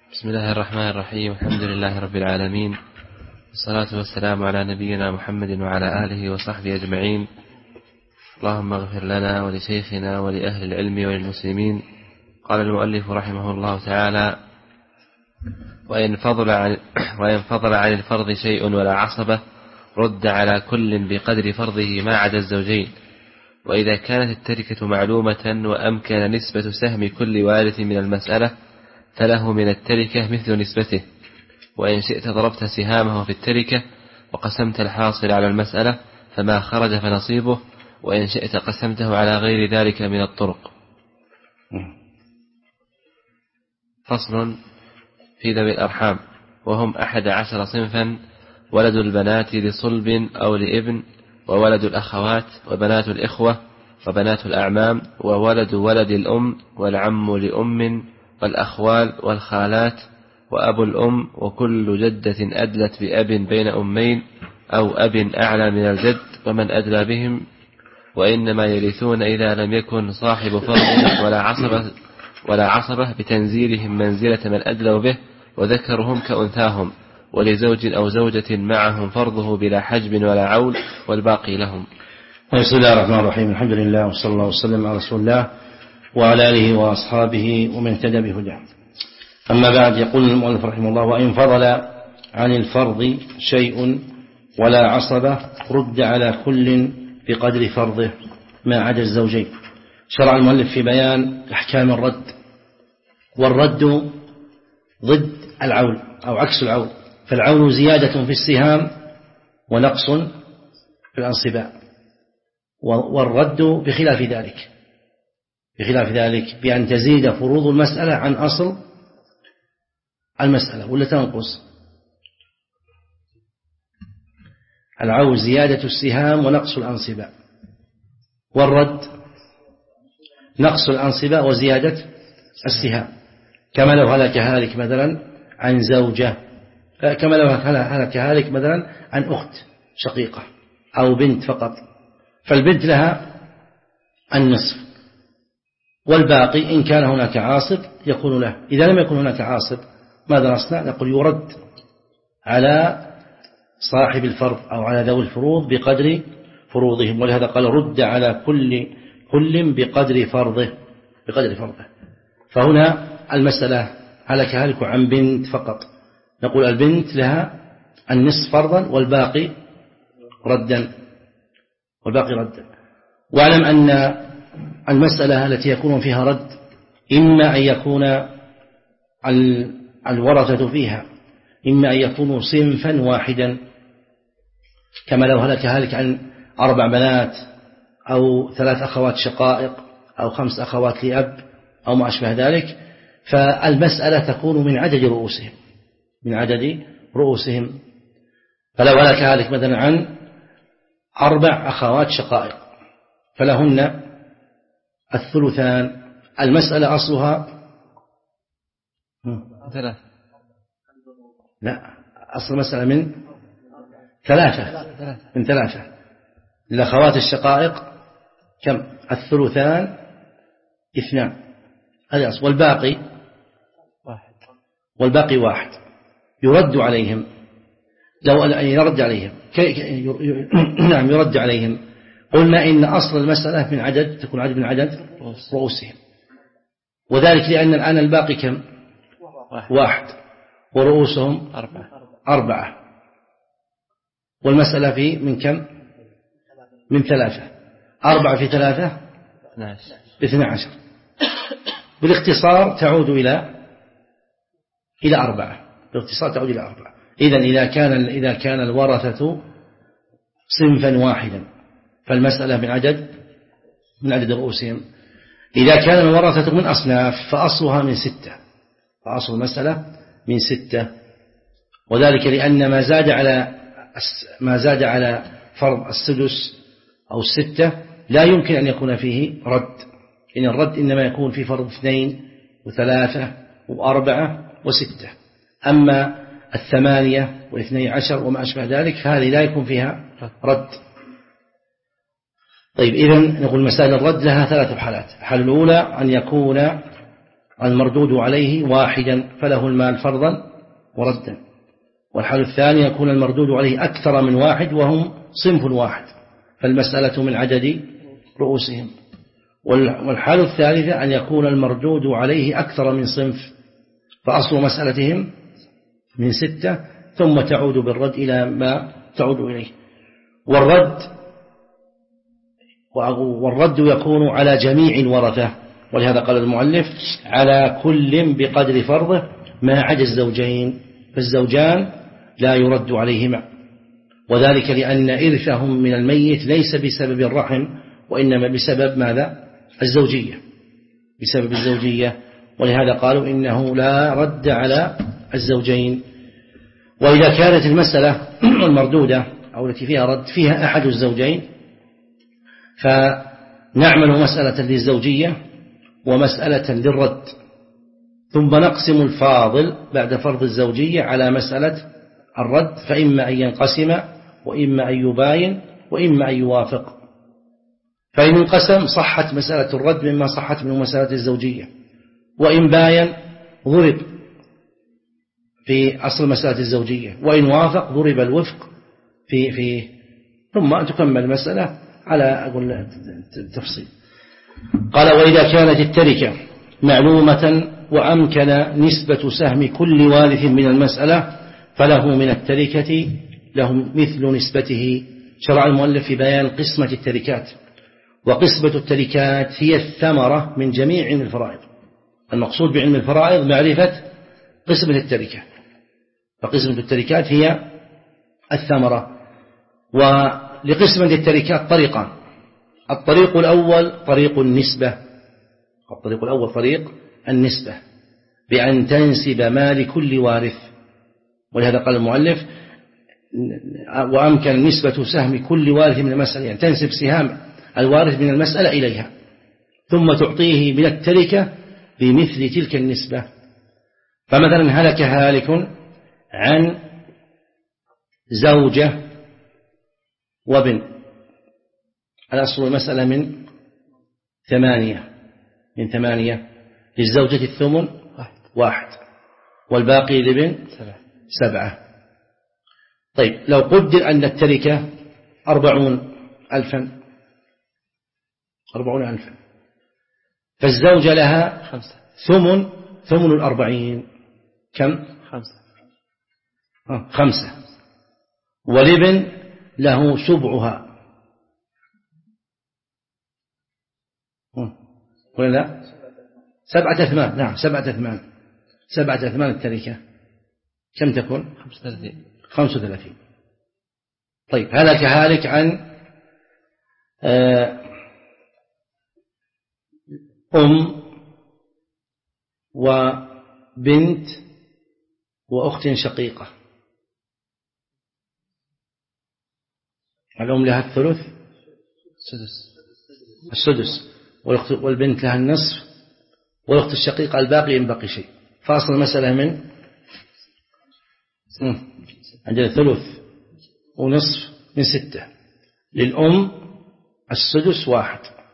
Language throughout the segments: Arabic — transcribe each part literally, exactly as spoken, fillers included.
بسم الله الرحمن الرحيم. الحمد لله رب العالمين، والصلاة والسلام على نبينا محمد وعلى آله وصحبه أجمعين. اللهم اغفر لنا ولشيخنا ولأهل العلم وللمسلمين. قال المؤلف رحمه الله تعالى: وإن فضل عن, وإن فضل عن الفرض شيء ولا عصبة رد على كل بقدر فرضه ما عدا الزوجين. وإذا كانت التركة معلومة وأمكن نسبة سهم كل وارث من المسألة فله من التركة مثل نسبته. وإن شئت ضربت سهامه في التركة وقسمت الحاصل على المسألة فما خرج فنصيبه، وإن شئت قسمته على غير ذلك من الطرق. فصل في ذوي الأرحام، وهم أحد عشر صنفا: ولد البنات لصلب أو لابن، وولد الأخوات، وبنات الإخوة، وبنات الأعمام، وولد ولد الأم، والعم لأم، والأخوال والخالات، وأبو الأم، وكل جدة أدلت بأب بين أمين أو أب أعلى من الجد ومن أدلى بهم. وإنما يرثون إذا لم يكن صاحب فرض ولا عصبة ولا عصبة بتنزيلهم منزلة من أدلوا به، وذكرهم كأنثاهم، ولزوج أو زوجة معهم فرضه بلا حجب ولا عول، والباقي لهم. بسم الله الرحمن الرحيم. الحمد لله وصلى الله وسلم على رسول الله وعلى آله وأصحابه ومن اهتدى بهداه. أما بعد، يقول المؤلف رحمه الله: وإن فضل عن الفرض شيء ولا عصبة رد على كل بقدر فرضه ما عدا الزوجين. شرع المؤلف في بيان أحكام الرد، والرد ضد العول أو عكس العول، فالعول زيادة في السهام ونقص في الأنصباء، والرد بخلاف ذلك بخلاف ذلك بأن تزيد فروض المسألة عن أصل المسألة ولا تنقص. العول زيادة السهام ونقص الأنصباء، والرد نقص الأنصباء وزيادة السهام، كما لو هلك هالك مثلا عن زوجة، كما لو هلك هالك مثلا عن أخت شقيقة أو بنت فقط، فالبنت لها النصف، والباقي إن كان هناك عاصب يكون له. إذا لم يكن هناك عاصب ماذا نصنع؟ نقول يرد على صاحب الفرض أو على ذوي الفروض بقدر فروضهم، ولهذا قال: رد على كل كل بقدر فرضه بقدر فرضه. فهنا المسألة هلك هالك عن بنت فقط، نقول البنت لها النصف فرضا والباقي ردا والباقي ردا. واعلم أن المسألة التي يكون فيها رد إما أن يكون الورثة فيها إما أن يكونوا صنفا واحدا، كما لو هلك هالك عن أربع بنات أو ثلاث أخوات شقائق أو خمس أخوات لأب أو ما أشبه ذلك، فالمسألة تكون من عدد رؤوسهم من عدد رؤوسهم فلو هلك هالك مثلا عن أربع أخوات شقائق فلهن الثلثان. المسألة أصلها ثلاثة لا أصل المسألة من ثلاثة من ثلاثة للأخوات الشقائق كم؟ الثلثان اثنان، هذا أصل، والباقي واحد والباقي واحد يرد عليهم. لو أن يرد عليهم نعم يرد عليهم قلنا إن أصل المسألة من عدد تكون عدد من عدد رؤوسهم، وذلك لأن الآن الباقي كم؟ واحد ورؤوسهم أربعة أربعة والمسألة في من كم؟ من ثلاثة. أربعة في ثلاثة باثنى عشر. بالاختصار تعود إلى إلى أربعة بالاختصار تعود إلى أربعة. إذن إذا كان إذا كان الورثة صنفا واحدا فالمسألة من عدد من عدد رؤوسهم. إذا كان الورثة من أصناف فأصلها من ستة فأصل المسألة من ستة، وذلك لأن ما زاد على ما زاد على فرض السدس أو الستة لا يمكن أن يكون فيه رد، إن الرد إنما يكون في فرض اثنين وثلاثة وأربعة وستة. أما الثمانية والاثني عشر وما أشبه ذلك هذه لا يكون فيها رد. طيب، إذن نقول مسائل الرد لها ثلاث حالات. الحالة الأولى أن يكون المردود عليه واحدا فله المال فرضا وردا. والحال الثاني يكون المردود عليه أكثر من واحد وهم صنف واحد فالمسألة من عدد رؤوسهم. والحال الثالثة أن يكون المردود عليه أكثر من صنف فأصل مسألتهم من ستة ثم تعود بالرد إلى ما تعود إليه. والرد والرد يكون على جميع الورثة، ولهذا قال المؤلف على كل بقدر فرضه ما عدا الزوجين، فالزوجان لا يرد عليهما، وذلك لأن إرثهم من الميت ليس بسبب الرحم وإنما بسبب ماذا؟ الزوجية، بسبب الزوجية، ولهذا قالوا إنه لا رد على الزوجين. وإذا كانت المسألة المردودة أو التي فيها رد فيها أحد الزوجين فنعمل مسألة للزوجية ومسألة للرد، ثم نقسم الفاضل بعد فرض الزوجية على مسألة الرد، فإما أن ينقسم وإما أن يباين وإما أن يوافق. فإن انقسم صحت مسألة الرد مما صحت من مسألة الزوجية، وإن باين ضرب في أصل مسألة الزوجية، وإن وافق ضرب الوفق في في ثم تكمل المسألة على أقول التفصيل. قال وإذا كانت التركة معلومة وأمكن نسبة سهم كل وارث من المسألة فله من التركة له مثل نسبته. شرع المؤلف في بيان قسمة التركات، وقسمة التركات هي الثمرة من جميع علم الفرائض. المقصود بعلم الفرائض معرفة قسمة التركة، فقسمة التركات هي الثمرة. ولقسمة التركات طريقان: الطريق الأول طريق النسبة، الطريق الأول طريق النسبة بأن تنسب ما لكل وارث، ولهذا قال المؤلف وأمكن نسبة سهم كل وارث من المسألة، يعني تنسب سهام الوارث من المسألة إليها ثم تعطيه من التركة بمثل تلك النسبة. فمثلا هلك هالك عن زوجة وابن، الأصل المسألة من ثمانية من ثمانية للزوجة الثمن واحد والباقي لابن سبعة. طيب لو قدر أن التركة أربعون ألفا أربعون ألفا فالزوجة لها خمسة ثمن ثمن الأربعين كم؟ خمسة آه خمسة والابن له سبعها ولا لا؟ سبعة أثمان. نعم سبعة أثمان سبعة أثمان التركة كم تكون؟ خمسة وثلاثين. طيب هلك هالك عن أم وبنت وأخت شقيقة، الأم لها الثلث السدس السدس والبنت لها النصف والأخت الشقيقة الباقي إن بقي شيء. فأصل المسألة من عندنا ثلث ونصف من ستة، للأم السدس واحد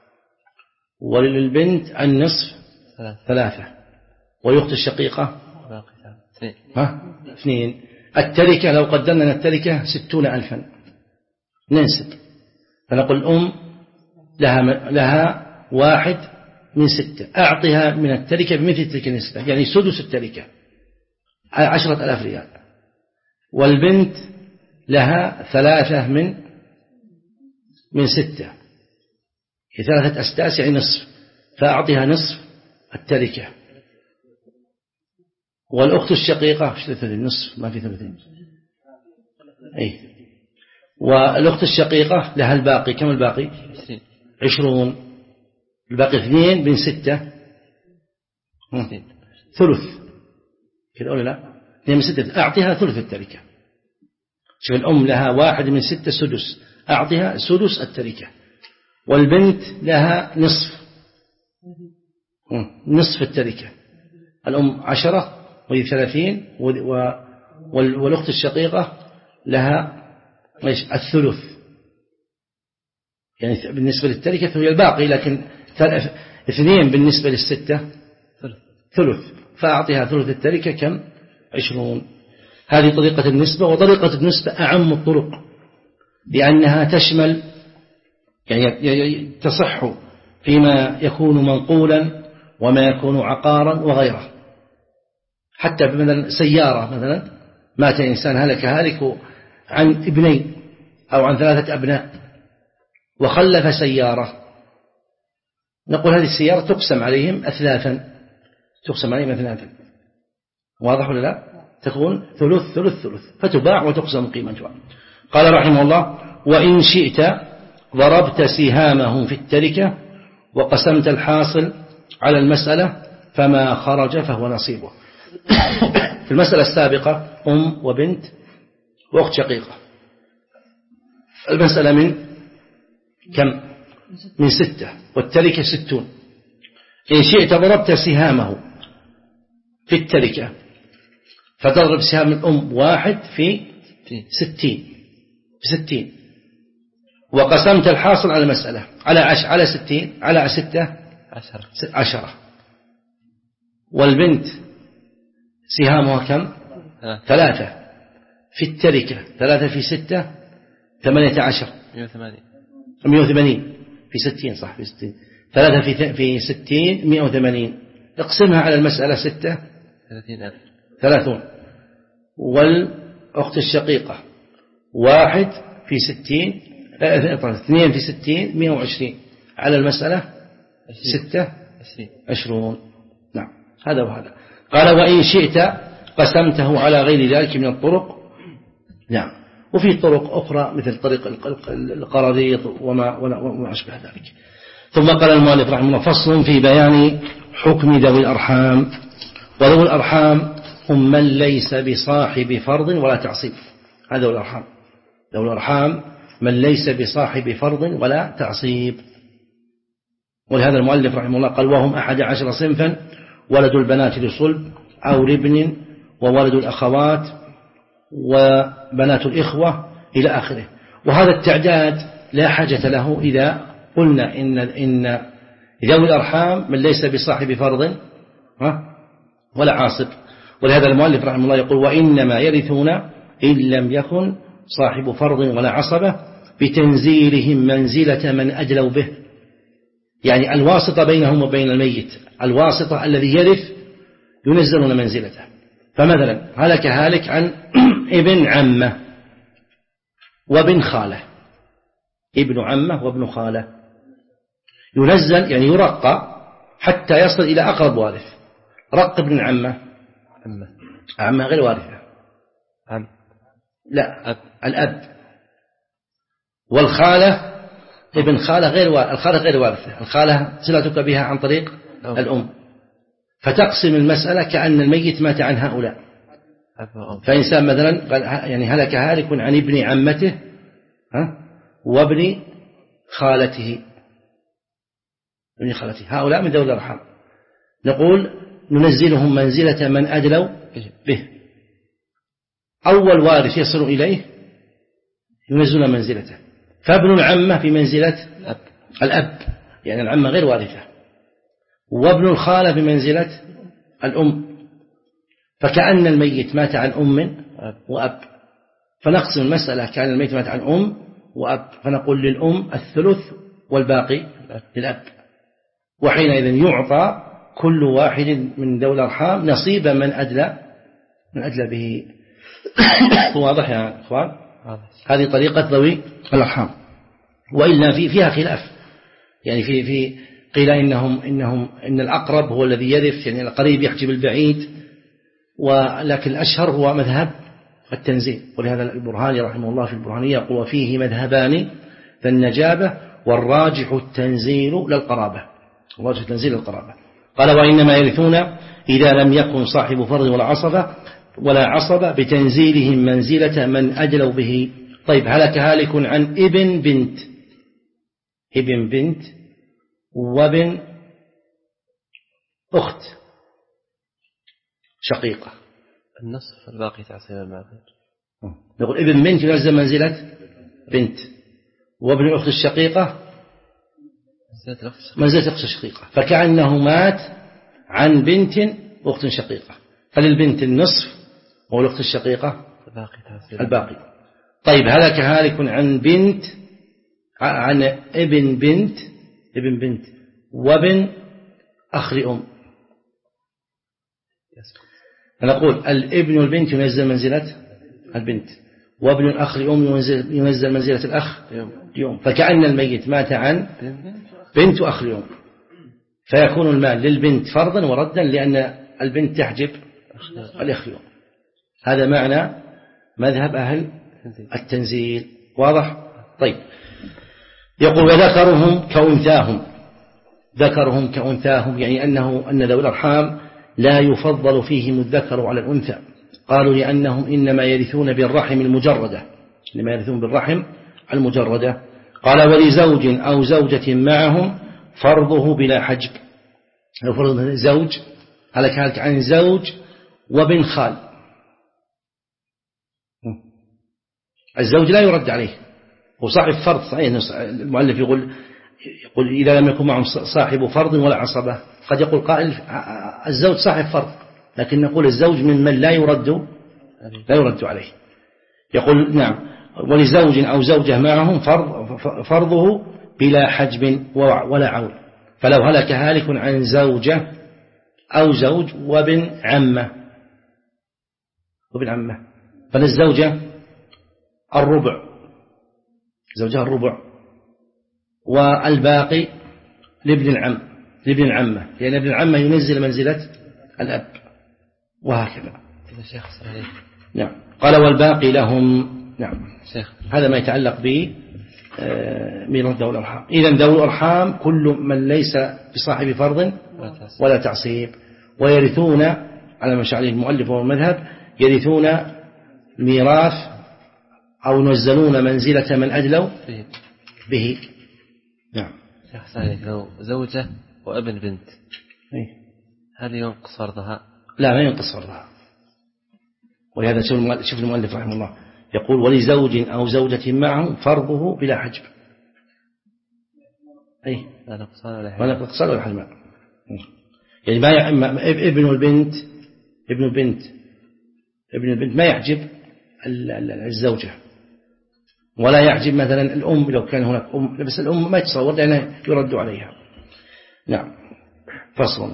وللبنت النصف ثلاثة والأخت الشقيقة ها اثنين. التركة لو قدرنا التركة ستون ألفا ننسب، فنقول الأم لها لها واحد من ستة أعطها من التركة بمثل تلك النسبة، يعني سدس التركة عشرة ألاف ريال، والبنت لها ثلاثة من من ستة ثلاثة أسداس يعني نصف، فأعطيها نصف التركة. والأخت الشقيقة النصف ما في ثلاثين أي، والأخت الشقيقة لها الباقي كم الباقي؟ عشرون، الباقي اثنين من ستة ثلث كده ولا لا؟ اثنين من ستة أعطيها ثلث التركة. شوف الأم لها واحد من ستة سدس أعطيها سدس التركة، والبنت لها نصف نصف التركة، الأم عشرة وهي ثلاثين والأخت الشقيقة لها الثلث، يعني بالنسبة للتركة هي الباقي، لكن اثنين بالنسبة للستة ثلث، فأعطيها ثلث التركة كم؟ عشرون. هذه طريقة النسبة. وطريقة النسبة أعم الطرق لأنها تشمل يعني تصح فيما يكون منقولا وما يكون عقارا وغيره. حتى مثلا سيارة، مثلا مات إنسان هلك هالك عن ابنين أو عن ثلاثة أبناء وخلف سيارة، نقول هذه السيارة تقسم عليهم أثلاثا، تقسم عليهم أثلاثا، واضح ولا لا؟ تكون ثلث ثلث ثلث، فتباع وتقسم قيمتها. قال رحمه الله: وإن شئت ضربت سهامه في التركة وقسمت الحاصل على المسألة فما خرج فهو نصيبه. في المسألة السابقة أم وبنت وأخت شقيقة، المسألة من كم؟ من ستة، والتركة ستون. إن شئت ضربت سهامه في التركة، فتضرب سهام الأم واحد في ستين في ستين، وقسمت الحاصل على المسألة على عش على ستين على ستة عشرة عشرة، والبنت سهامها كم؟ ثلاثة في التركة، ثلاثة في ستة ثمانية عشر، مئة وثمانين في ستين، صح، في ستين، ثلاثة في في ستين مئة وثمانين، اقسمها على المسألة ستة ثلاثين ألف ثلاثون، والأخت الشقيقة واحد في ستين اثنين في ستين مئة وعشرين، على المسألة ستة عشرون. نعم، هذا وهذا. قال: وإن شئت قسمته على غير ذلك من الطرق. نعم، وفي طرق أخرى مثل طريق القراضيط وما وما أشبه ذلك. ثم قال المؤلف رحمه الله: فصل في بيان حكم ذوي الأرحام. وذوي الأرحام هم من ليس بصاحب فرض ولا تعصيب. هذا ذوي الأرحام. ذوي الأرحام من ليس بصاحب فرض ولا تعصيب. ولهذا المؤلف رحمه الله قال: وهم أحد عشر صنفا: ولد البنات لصلب أو لابن، وولد الأخوات، وبنات الإخوة، إلى آخره. وهذا التعداد لا حاجة له إذا قلنا إن إن ذوي الأرحام من ليس بصاحب فرض ولا عاصب. ولهذا المؤلف رحمه الله يقول: وإنما يرثون إن لم يكن صاحب فرض ولا عصبة بتنزيلهم منزلة من أدلوا به. يعني الواسطة بينهم وبين الميت، الواسطة الذي يرث ينزلون منزلته. فمثلا هلك هالك عن ابن عمه وابن خالة، ابن عمه وابن خالة، ينزل يعني يرقى حتى يصل إلى أقرب وارث. رق ابن عمه، عمه عمه غير وارثة، عم لا أب. الأب. والخالة ابن خالة غير وارثة، الخالة غير وارثة، الخالة صلتك بها عن طريق أوه. الأم. فتقسم المسألة كأن الميت مات عن هؤلاء. فإنسان مثلا قال يعني هلك هالك عن ابن عمته ها وابن خالته، ابن خالته، هؤلاء من ذوي الأرحام. نقول ننزلهم منزلة من أدلوا به. أول وارث يصل إليه ينزل منزلته. فابن العمة في منزلة الأب، يعني العمة غير وارثة، وابن الخالة بمنزلة الأم. فكأن الميت مات عن أم وأب، فنقسم المسألة كأن الميت مات عن أم وأب، فنقول للأم الثلث والباقي للأب. وحينئذ يعطى كل واحد من ذوي الأرحام نصيب من أدلى من أدلى به. واضح يا أخوان؟ هذه طريقة ذوي الأرحام. وإلا في فيها خلاف، يعني في في قيل إنهم إنهم إن الأقرب هو الذي يرث، يعني القريب يحجب البعيد، ولكن الأشهر هو مذهب التنزيل. ولهذا البرهاني رحمه الله في البرهانية يقول: وفيه مذهبان فالنجابة والراجح التنزيل للقرابة، الراجح التنزيل للقرابة. قال: وإنما يرثون إذا لم يكن صاحب فرض ولا عصبة ولا عصبة بتنزيلهم منزلة من أدلوا به. طيب، هلك هالك عن ابن بنت، ابن بنت وابن أخت شقيقة، النصف الباقي تعصيب المعذور. نقول ابن بنت ينزل منزلة بنت، وابن أخت الشقيقة منزلة أخت الشقيقة، فكأنه مات عن بنت وأخت شقيقة، فللبنت النصف والأخت الشقيقة الباقي. طيب هلك هالك عن بنت عن ابن بنت ابن بنت وابن أخ لأم. نقول الابن والبنت ينزل منزلة البنت، وابن الأخ لأم ينزل, ينزل منزلة الأخ يوم، فكأن الميت مات عن بنت وأخ لأم، فيكون المال للبنت فرضا وردا لأن البنت تحجب الأخ لأم. هذا معنى مذهب أهل التنزيل. واضح؟ طيب يقول وذكرهم كأنثاهم، ذكرهم كأنثاهم يعني أنه أن ذوي الأرحام لا يفضل فيهم الذكر على الأنثى. قالوا لأنهم إنما يرثون بالرحم المجردة، إنما يرثون بالرحم المجردة. قال ولزوج أو زوجة معهم فرضه بلا حجب. لو فرض زوج هلك هلك عن زوج وبن خال، الزوج لا يرد عليه، وصاحب فرض صحيح. المؤلف يقول يقول إذا لم يكن معهم صاحب فرض ولا عصبة. قد يقول قائل الزوج صاحب فرض، لكن نقول الزوج ممن لا يرد لا يرد عليه. يقول نعم ولزوج أو زوجة معهم فرض فرضه بلا حجب ولا عول. فلو هلك هالك عن زوجة أو زوج وابن عمة وابن عمة فللزوجة الربع، زوجها الربع، والباقي لابن العم لابن العمة، لأن ابن العمة ينزل منزلة الأب، وهكذا. نعم. قال والباقي لهم. نعم شيخ. هذا ما يتعلق به ميراث ذوي الأرحام. إذن ذوي الأرحام كل من ليس بصاحب فرض ولا تعصيب، ويرثون على ما شاء عليه المؤلف والمذهب يرثون ميراث أو ينزلون منزلة من أدلوا به. نعم. لو زوجة وابن بنت هل ينقص فرضها؟ لا ما ينقص فرضها. ولهذا شوف المؤلف رحمه الله يقول ولزوج أو زوجة معهم فرضه بلا حجب، أي لا نقصان ولا حجب، ولا نقصان ولا حجب. يعني ما ي... ابن البنت ابن البنت ابن البنت ما يحجب الزوجة، ولا يحجب مثلا الأم لو كان هناك أم، بس الأم ما يتصور لأنه يرد عليها. نعم. فصل.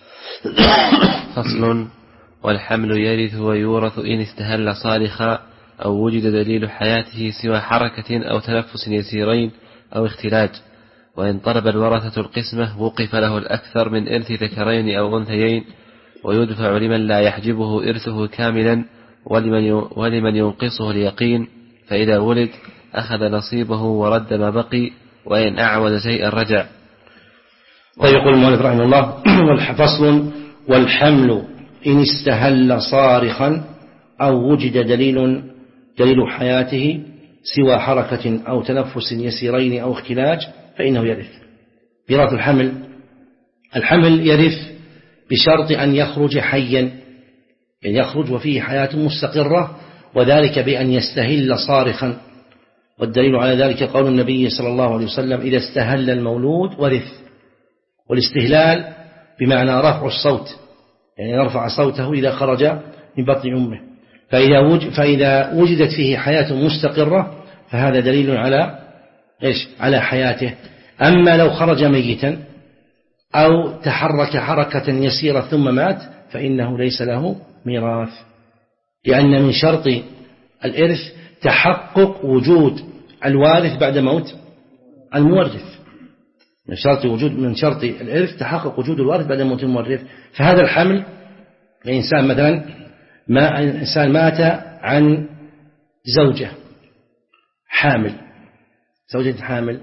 فصل. والحمل يرث ويورث إن استهل صالخا أو وجد دليل حياته سوى حركة أو تنفس يسيرين أو اختلاج، وإن طلب الورثة القسمة وقف له الأكثر من إرث ذكرين أو أنثيين، ويدفع لمن لا يحجبه إرثه كاملا ولمن ولمن ينقصه اليقين، فإذا ولد أخذ نصيبه ورد ما بقي، وإن أعود شيئا رجع. طيب يقول المؤلف رحمه الله والفصل. والحمل إن استهل صارخا أو وجد دليل دليل حياته سوى حركة أو تنفس يسيرين أو اختلاج فإنه يرث. ميراث الحمل، الحمل يرث بشرط أن يخرج حيا، يعني يخرج وفيه حياة مستقرة، وذلك بأن يستهل صارخا. والدليل على ذلك قول النبي صلى الله عليه وسلم إذا استهل المولود ورث. والاستهلال بمعنى رفع الصوت، يعني يرفع صوته إذا خرج من بطن أمه. فإذا وجد فإذا وجدت فيه حياة مستقرة فهذا دليل على إيش؟ على حياته. أما لو خرج ميتا أو تحرك حركة يسيرة ثم مات فإنه ليس له ميراث، لأن من شرط الإرث تحقق وجود الوارث بعد موت المورث. من شرط وجود من شرط الإرث تحقق وجود الوارث بعد موت المورث. فهذا الحمل الإنسان مثلا ما إنسان مات عن زوجة حامل، زوجة حامل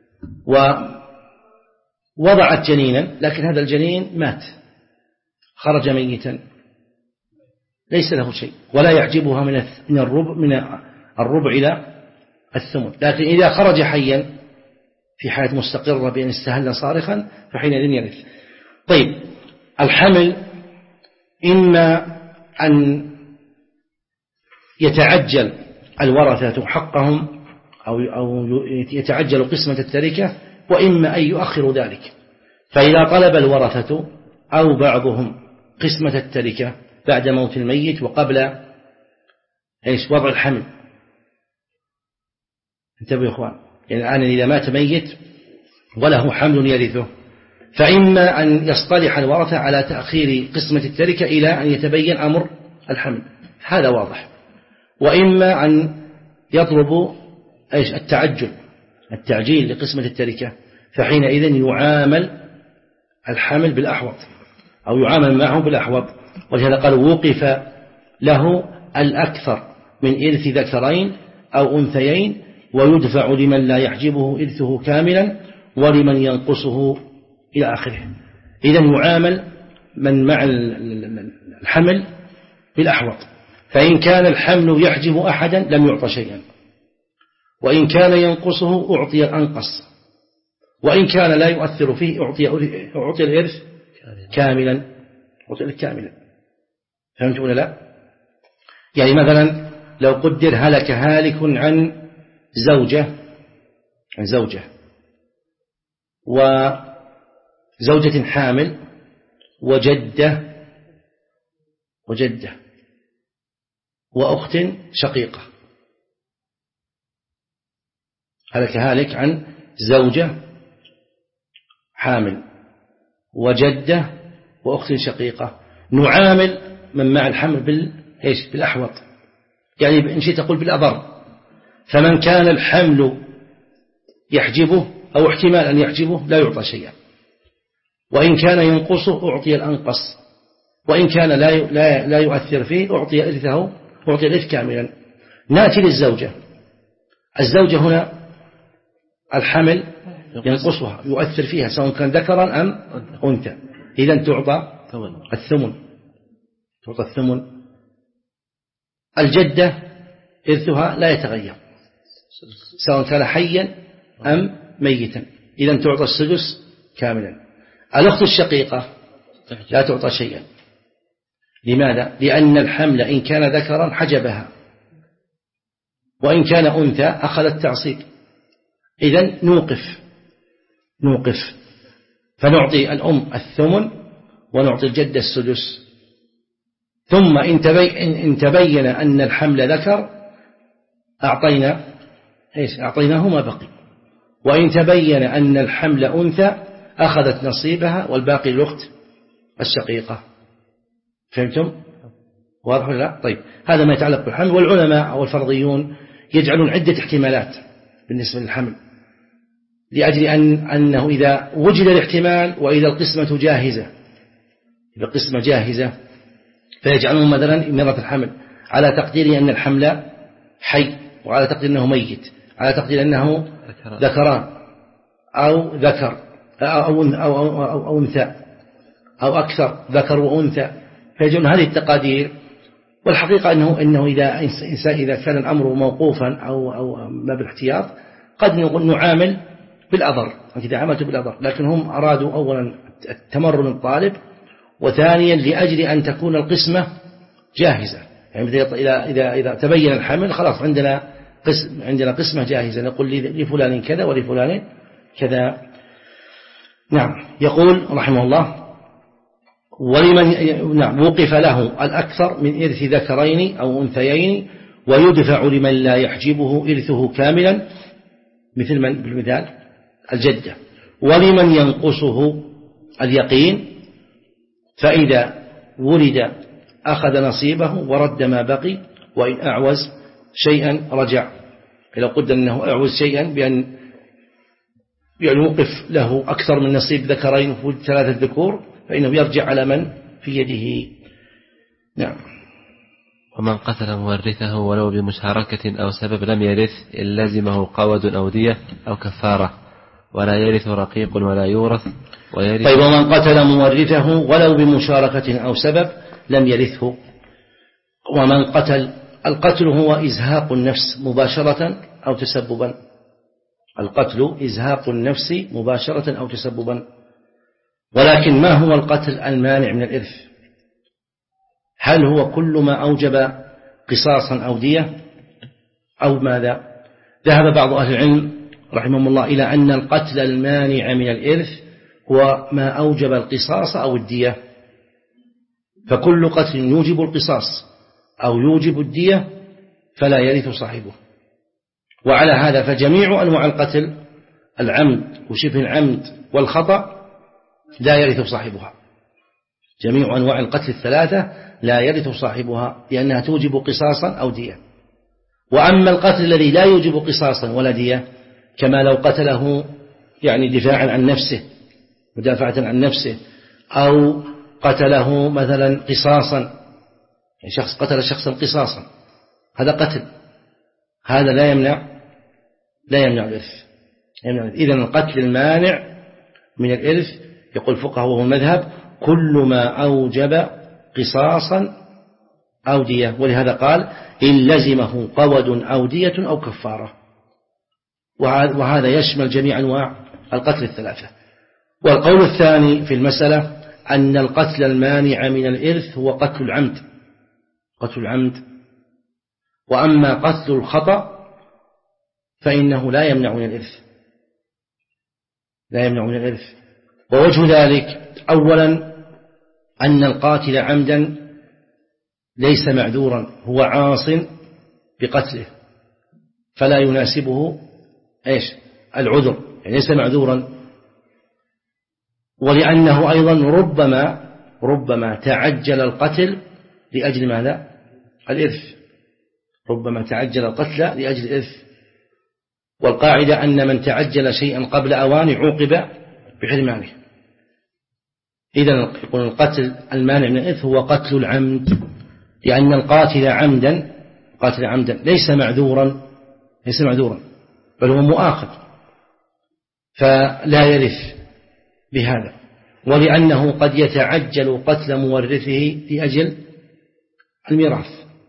ووضعت جنينا، لكن هذا الجنين مات خرج ميتا، ليس له شيء ولا يعجبها من من الربع من الربع إلى الثمن. لكن إذا خرج حيا في حياة مستقرة بأن استهل صارخا فحينئذ يرث. طيب الحمل إما أن يتعجل الورثة حقهم أو أو يتعجل قسمة التركة، وإما أن يؤخر ذلك. فإذا طلب الورثة أو بعضهم قسمة التركة بعد موت الميت وقبل إيش وضع الحمل. انتبهوا يا إخوان، يعني الآن إذا مات ميت وله حمل يرثه، فإما أن يصطلح الورثة على تأخير قسمة التركة إلى أن يتبين أمر الحمل، هذا واضح، وإما أن يطلبوا إيش التعجل التعجيل لقسمة التركة، فحينئذ يعامل الحمل بالأحوط أو يعامل معه بالأحوط. ولهذا قال وقف له الأكثر من إرث ذكرين أو أنثيين ويدفع لمن لا يحجبه إرثه كاملا ولمن ينقصه إلى آخره. إذن يعامل من مع الحمل بالأحوط، فإن كان الحمل يحجب أحدا لم يعطى شيئا، وإن كان ينقصه أعطي الأنقص، وإن كان لا يؤثر فيه أعطي, أعطي الإرث كاملا أعطي الإرث كاملا. فهمتوا ولا لا؟ يعني مثلا لو قدر هلك هالك عن زوجة عن زوجة وزوجة حامل وجدة وجدة وأخت شقيقة، هلك هالك عن زوجة حامل وجدة وأخت شقيقة، نعامل من مع الحمل بال إيش بالأحوط، يعني إن شئت تقول بالأضر. فمن كان الحمل يحجبه أو احتمال أن يحجبه لا يعطى شيئا، وإن كان ينقصه أعطي الأنقص، وإن كان لا لا لا يؤثر فيه أعطي إرثه أعطي الإرث كاملا. نأتي للزوجة. الزوجة هنا الحمل ينقصها يؤثر فيها سواء كان ذكرا أم أنثى، إذن تعطى الثمن تعطى الثمن. الجدة إرثها لا يتغير سواء كان حيا أم ميتا، إذن تعطى السدس كاملا. الأخت الشقيقة لا تعطى شيئا. لماذا؟ لأن الحمل إن كان ذكرا حجبها، وإن كان أنثى أخذ التعصيب. إذن نوقف نوقف فنعطي الأم الثمن ونعطي الجد السدس. ثم إن تبين أن الحمل ذكر أعطينا إيش أعطيناه ما بقي، وإن تبين أن الحمل أنثى أخذت نصيبها والباقي الأخت الشقيقة. فهمتم؟ واضح ولا لا؟ طيب، هذا ما يتعلق بالحمل. والعلماء أو الفرضيون يجعلون عدة احتمالات بالنسبة للحمل، لأجل أن أنه إذا وجد الاحتمال وإذا القسمة جاهزة إذا القسمة جاهزة فيجعلون مثلا مرة الحمل على تقدير أن الحمل حي، وعلى تقدير أنه ميت، على تقدير أنه ذكران أو ذكر أو أو أو أو, أو أنثى أو أكثر ذكر وأنثى، فيجعلون هذه التقادير. والحقيقة أنه إنه إذا إنسان إذا كان الأمر موقوفا أو أو ما بالاحتياط قد نعامل بالأضر إذا عملت بالأضر، لكن هم أرادوا أولا التمرن الطالب، وثانيا لأجل أن تكون القسمة جاهزة. يعني إذا إذا إذا تبين الحمل خلاص عندنا قسم عندنا قسمة جاهزة، نقول لفلان كذا ولفلان كذا. نعم. يقول رحمه الله ولمن نعم وقف له الأكثر من إرث ذكرين أو أنثيين ويدفع لمن لا يحجبه إرثه كاملا، مثل من بالمثال الجدة. ولمن ينقصه اليقين فإذا ولد أخذ نصيبه ورد ما بقي، وإن أعوز شيئا رجع. لو قدر أنه أعوز شيئا بأن يعني وقف له أكثر من نصيب ذكرين وثلاثة ذكور فإنه يرجع على من في يده. نعم. ومن قتل مورثه ولو بمشاركة أو سبب لم يرث إن لزمه قود أو دية أو كفارة، ولا يرث رقيق ولا يورث ويرث. طيب، ومن قتل مورثه ولو بمشاركة أو سبب لم يرثه. ومن قتل، القتل هو إزهاق النفس مباشرة أو تسببا. القتل إزهاق النفس مباشرة أو تسببا. ولكن ما هو القتل المانع من الإرث؟ هل هو كل ما أوجب قصاصا أو دية أو ماذا؟ ذهب بعض أهل العلم رحمهم الله إلى أن القتل المانع من الإرث هو ما أوجب القصاص أو الدية. فكل قتل يوجب القصاص أو يوجب الدية فلا يرث صاحبه. وعلى هذا فجميع أنواع القتل، العمد وشبه العمد والخطأ، لا يرث صاحبها. جميع أنواع القتل الثلاثة لا يرث صاحبها لأنها توجب قصاصا أو دية. وأما القتل الذي لا يوجب قصاصا ولا دية، كما لو قتله يعني دفاعا عن نفسه مدافعة عن نفسه، أو قتله مثلا قصاصا، يعني شخص قتل شخصا قصاصا، هذا قتل، هذا لا يمنع لا يمنع الإرث. إذن القتل المانع من الإرث يقول الفقهاء وهو المذهب كل ما أوجب قصاصا أو دية، ولهذا قال إن لزمه قود أو دية أو كفارة، وهذا يشمل جميع أنواع القتل الثلاثة. والقول الثاني في المسألة أن القتل المانع من الإرث هو قتل العمد قتل العمد وأما قتل الخطأ فإنه لا يمنع من الإرث لا يمنع من الإرث. ووجه ذلك أولا أن القاتل عمدا ليس معذورا، هو عاص بقتله فلا يناسبه إيش العذر، يعني ليس معذورا. ولأنه أيضا ربما ربما تعجل القتل لأجل ماذا؟ الإرث، ربما تعجل القتل لأجل الإرث. والقاعدة أن من تعجل شيئا قبل أوانه عوقب بحرمانه. إذن يقول القتل المانع من الإرث هو قتل العمد، لأن القاتل عمدا قاتل عمدا ليس معذورا ليس معذورا بل هو مؤاخذ فلا يرث بهذا. ولأنه قد يتعجل قتل مورثه لأجل الميراث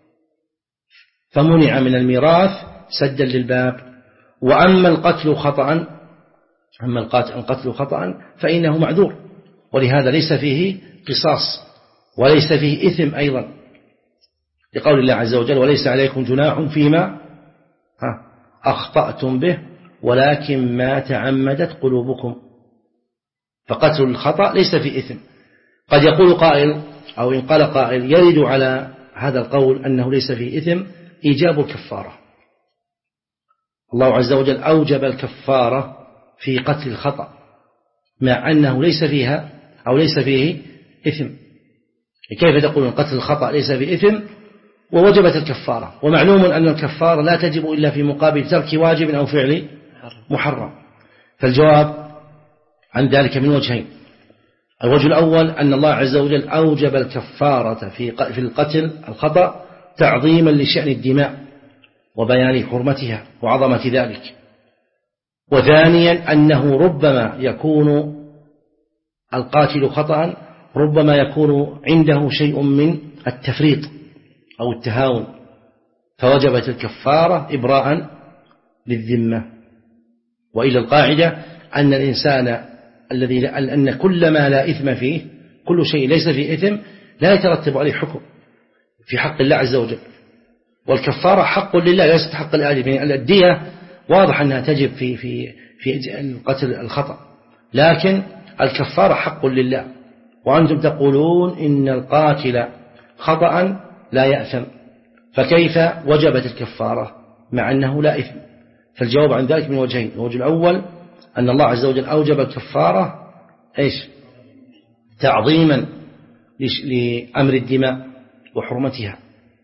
فمنع من الميراث سدا للباب. وأما القتل خطأ أما القتل خطأ فإنه معذور، ولهذا ليس فيه قصاص وليس فيه إثم أيضا، لقول الله عز وجل وليس عليكم جناح فيما أخطأتم به ولكن ما تعمدت قلوبكم. فقتل الخطأ ليس فيه إثم. قد يقول قائل أو إن قال قائل يرد على هذا القول أنه ليس فيه إثم إيجاب الكفارة. الله عز وجل أوجب الكفارة في قتل الخطأ مع أنه ليس فيها أو ليس فيه إثم. كيف تقول قتل الخطأ ليس فيه إثم ووجبت الكفارة؟ ومعلوم أن الكفارة لا تجب إلا في مقابل ترك واجب أو فعل محرم. فالجواب عن ذلك من وجهين. الوجه الأول أن الله عز وجل أوجب الكفارة في في القتل الخطأ تعظيما لشأن الدماء وبيان حرمتها وعظمة ذلك. وثانيا أنه ربما يكون القاتل خطأ ربما يكون عنده شيء من التفريط أو التهاون فوجبت الكفارة إبراء للذمة. وإلى القاعدة أن الإنسان الذي أن كل ما لا إثم فيه كل شيء ليس فيه إثم لا يترتب عليه حكم في حق الله عز وجل. والكفارة حق لله ليست حق الآدمين. الدية واضح أنها تجب في في في القتل الخطأ، لكن الكفارة حق لله. وأنتم تقولون إن القاتل خطأ لا يأثم، فكيف وجبت الكفارة مع أنه لا إثم؟ فالجواب عن ذلك من وجهين. الوجه الأول أن الله عز وجل أوجب الكفارة إيش تعظيما لأمر الدماء وحرمتها.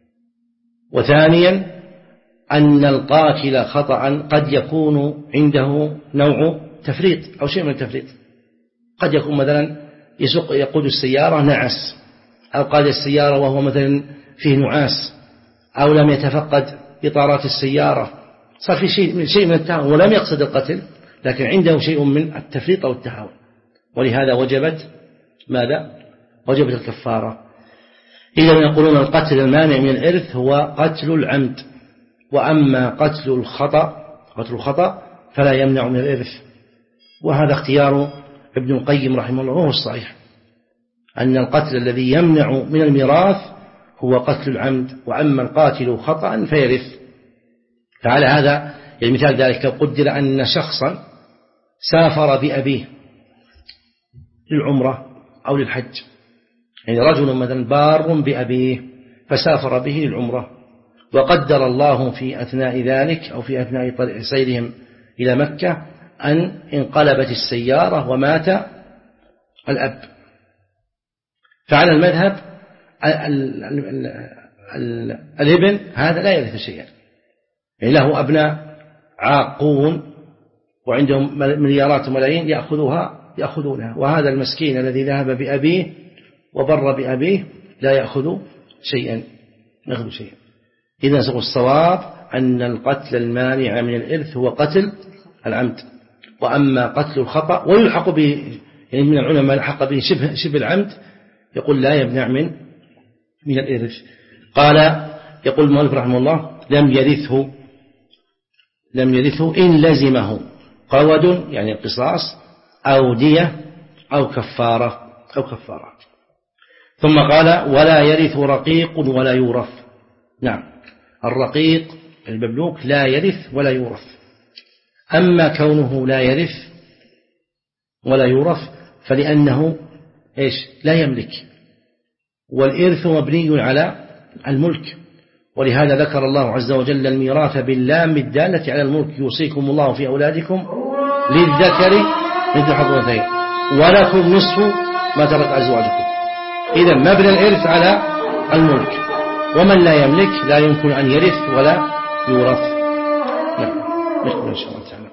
وثانيا أن القاتل خطأ قد يكون عنده نوع تفريط أو شيء من التفريط. قد يكون مثلا يسوق يقود السيارة نعس، أو قاد السيارة وهو مثلا فيه نعاس، أو لم يتفقد إطارات السيارة، صار في شيء من شيء من التهاون ولم يقصد القتل لكن عنده شيء من التفريط أو التهاون، ولهذا وجبت ماذا؟ وجبت الكفارة. إذا يقولون القتل المانع من الإرث هو قتل العمد، وأما قتل الخطأ قتل الخطأ فلا يمنع من الإرث. وهذا اختيار ابن القيم رحمه الله وهو الصحيح، أن القتل الذي يمنع من الميراث هو قتل العمد، وأما القاتل خطأ فيرث. فعلى هذا المثال ذلك قدر أن شخصا سافر بأبيه للعمرة أو للحج، يعني رجل مثلا بار بأبيه فسافر به للعمرة، وقدر الله في أثناء ذلك أو في أثناء سيرهم إلى مكة أن انقلبت السيارة ومات الأب، فعلى المذهب الابن هذا لا يرث شيئا، يعني له أبناء عاقون وعندهم مليارات وملايين يأخذوها يأخذونها، وهذا المسكين الذي ذهب بأبيه وبر بأبيه لا يأخذ شيئا يأخذ شيئا. إذن الصواب أن القتل المانع من الإرث هو قتل العمد، وأما قتل الخطأ ويلحق به، يعني من العلماء يلحق به شبه, شبه العمد، يقول لا يمنع من من الإرث. قال يقول المؤلف رحمه الله لم يرثه لم يرثه إن لزمه قود يعني القصاص أو دية أو كفارة أو كفارة. ثم قال ولا يرث رقيق ولا يورث. نعم الرقيق المملوك لا يرث ولا يورث، أما كونه لا يرث ولا يورث فلأنه إيش لا يملك، والإرث مبني على الملك، ولهذا ذكر الله عز وجل الميراث باللام الدالة على الملك يوصيكم الله في أولادكم للذكر مثل حظ الأنثيين ولكم نصف ما ترك أزواجكم. إذن مبنى الإرث على الملك، ومن لا يملك لا يمكن أن يرث ولا يورث. نعم نشكر إن شاء الله تعالى.